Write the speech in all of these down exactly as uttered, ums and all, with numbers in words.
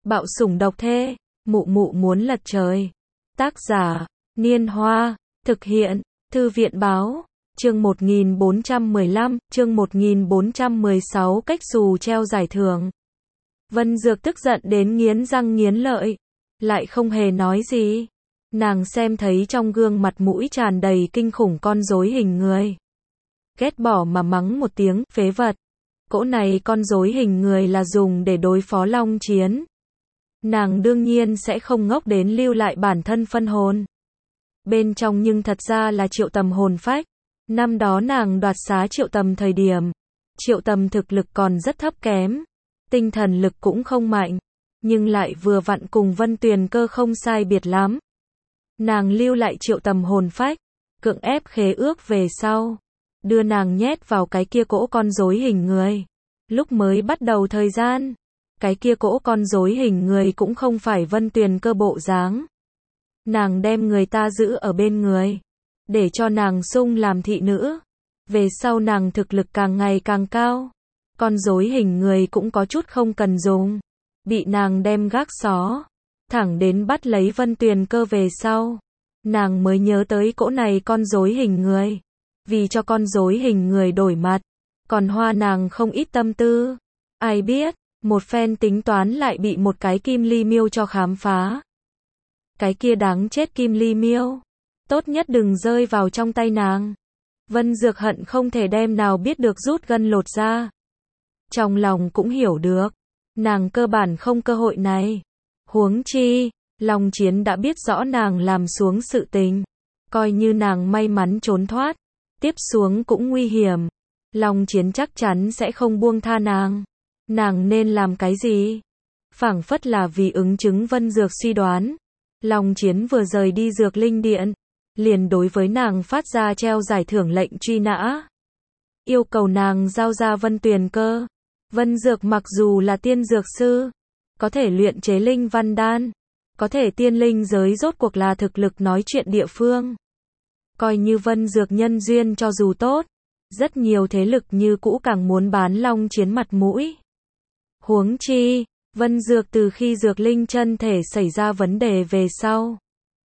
Bạo sủng độc thê, mụ mụ muốn lật trời. Tác giả, Niên Hoa, thực hiện, Thư viện báo, chương một nghìn bốn trăm mười lăm, chương một nghìn bốn trăm mười sáu cách xù treo giải thưởng. Vân Dược tức giận đến nghiến răng nghiến lợi, lại không hề nói gì. Nàng xem thấy trong gương mặt mũi tràn đầy kinh khủng con rối hình người. Ghét bỏ mà mắng một tiếng, phế vật. Cỗ này con rối hình người là dùng để đối phó Long Chiến. Nàng đương nhiên sẽ không ngốc đến lưu lại bản thân phân hồn. Bên trong nhưng thật ra là Triệu Tầm hồn phách. Năm đó nàng đoạt xá Triệu Tầm thời điểm, Triệu Tầm thực lực còn rất thấp kém, tinh thần lực cũng không mạnh, nhưng lại vừa vặn cùng Vân Tuyền Cơ không sai biệt lắm. Nàng lưu lại Triệu Tầm hồn phách, cưỡng ép khế ước về sau, đưa nàng nhét vào cái kia cỗ con rối hình người. Lúc mới bắt đầu thời gian, cái kia cỗ con rối hình người cũng không phải Vân Tuyền Cơ bộ dáng. Nàng đem người ta giữ ở bên người, để cho nàng sung làm thị nữ. Về sau nàng thực lực càng ngày càng cao, con rối hình người cũng có chút không cần dùng, bị nàng đem gác xó. Thẳng đến bắt lấy Vân Tuyền Cơ về sau, nàng mới nhớ tới cỗ này con rối hình người. Vì cho con rối hình người đổi mặt, còn hoa nàng không ít tâm tư. Ai biết, một phen tính toán lại bị một cái kim ly miêu cho khám phá. Cái kia đáng chết kim ly miêu, tốt nhất đừng rơi vào trong tay nàng. Vân Dược hận không thể đem nào biết được rút gân lột ra. Trong lòng cũng hiểu được, nàng cơ bản không cơ hội này. Huống chi, Long Chiến đã biết rõ nàng làm xuống sự tình. Coi như nàng may mắn trốn thoát, tiếp xuống cũng nguy hiểm. Long Chiến chắc chắn sẽ không buông tha nàng. Nàng nên làm cái gì? Phảng phất là vì ứng chứng Vân Dược suy đoán. Long Chiến vừa rời đi Dược Linh Điện, liền đối với nàng phát ra treo giải thưởng lệnh truy nã. Yêu cầu nàng giao ra Vân Tuyền Cơ. Vân Dược mặc dù là tiên dược sư, có thể luyện chế linh văn đan, có thể tiên linh giới rốt cuộc là thực lực nói chuyện địa phương. Coi như Vân Dược nhân duyên cho dù tốt, rất nhiều thế lực như cũ càng muốn bán Long Chiến mặt mũi. Huống chi, Vân Dược từ khi Dược Linh chân thể xảy ra vấn đề về sau,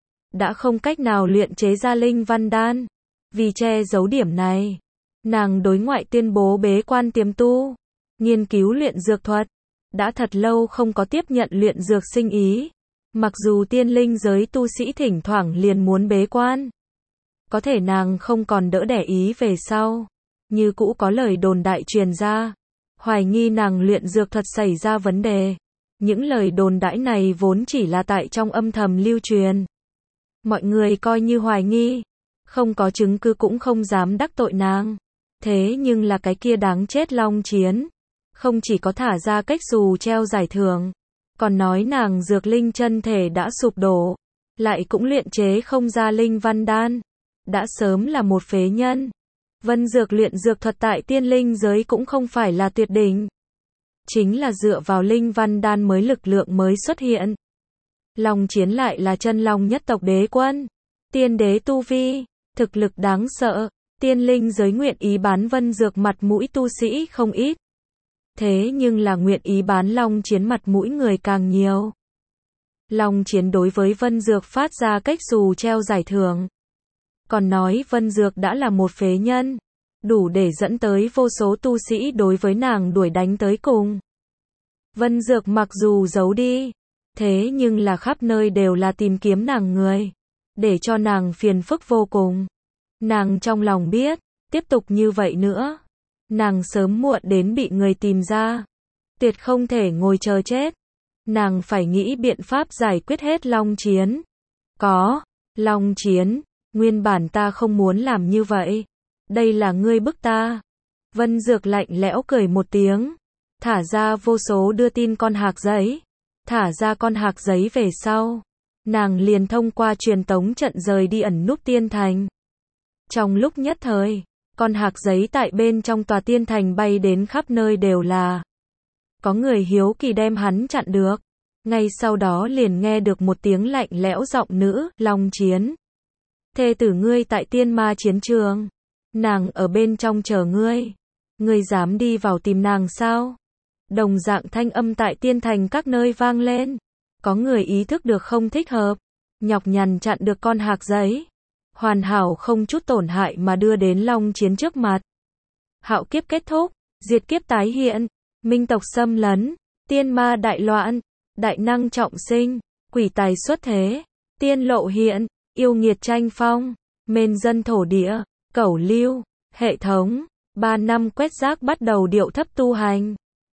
đã không cách nào luyện chế ra linh văn đan. Vì che giấu điểm này, nàng đối ngoại tuyên bố bế quan tiềm tu, nghiên cứu luyện dược thuật, đã thật lâu không có tiếp nhận luyện dược sinh ý. Mặc dù tiên linh giới tu sĩ thỉnh thoảng liền muốn bế quan, có thể nàng không còn đỡ đẻ ý về sau, như cũ có lời đồn đại truyền ra, hoài nghi nàng luyện dược thuật xảy ra vấn đề. Những lời đồn đãi này vốn chỉ là tại trong âm thầm lưu truyền. Mọi người coi như hoài nghi, không có chứng cứ cũng không dám đắc tội nàng. Thế nhưng là cái kia đáng chết Long Chiến, không chỉ có thả ra cách xù treo giải thưởng, còn nói nàng Dược Linh chân thể đã sụp đổ, lại cũng luyện chế không ra linh văn đan, đã sớm là một phế nhân. Vân Dược luyện dược thuật tại tiên linh giới cũng không phải là tuyệt đỉnh, chính là dựa vào linh văn đan mới lực lượng mới xuất hiện. Long Chiến lại là chân long nhất tộc đế quân, tiên đế tu vi, thực lực đáng sợ, tiên linh giới nguyện ý bán Vân Dược mặt mũi tu sĩ không ít. Thế nhưng là nguyện ý bán Long Chiến mặt mũi người càng nhiều. Long Chiến đối với Vân Dược phát ra cách xù treo giải thưởng, còn nói Vân Dược đã là một phế nhân, đủ để dẫn tới vô số tu sĩ đối với nàng đuổi đánh tới cùng. Vân Dược mặc dù giấu đi, thế nhưng là khắp nơi đều là tìm kiếm nàng người, để cho nàng phiền phức vô cùng. Nàng trong lòng biết, tiếp tục như vậy nữa, nàng sớm muộn đến bị người tìm ra, tuyệt không thể ngồi chờ chết. Nàng phải nghĩ biện pháp giải quyết hết Long Chiến. Có, Long Chiến, nguyên bản ta không muốn làm như vậy, đây là ngươi bức ta. Vân Dược lạnh lẽo cười một tiếng, thả ra vô số đưa tin con hạc giấy. Thả ra con hạc giấy về sau, nàng liền thông qua truyền tống trận rời đi ẩn núp tiên thành. Trong lúc nhất thời, con hạc giấy tại bên trong tòa tiên thành bay đến khắp nơi đều là. Có người hiếu kỳ đem hắn chặn được. Ngay sau đó liền nghe được một tiếng lạnh lẽo giọng nữ, Long Chiến. Thê tử ngươi tại tiên ma chiến trường. Nàng ở bên trong chờ ngươi. Ngươi dám đi vào tìm nàng sao? Đồng dạng thanh âm tại tiên thành các nơi vang lên. Có người ý thức được không thích hợp, nhọc nhằn chặn được con hạc giấy, hoàn hảo không chút tổn hại mà đưa đến Long Chiến trước mặt. Hạo kiếp kết thúc, diệt kiếp tái hiện, minh tộc xâm lấn, tiên ma đại loạn, đại năng trọng sinh, quỷ tài xuất thế, tiên lộ hiện, yêu nghiệt tranh phong, mền dân thổ địa, cẩu lưu, hệ thống, ba năm quét rác bắt đầu điệu thấp tu hành.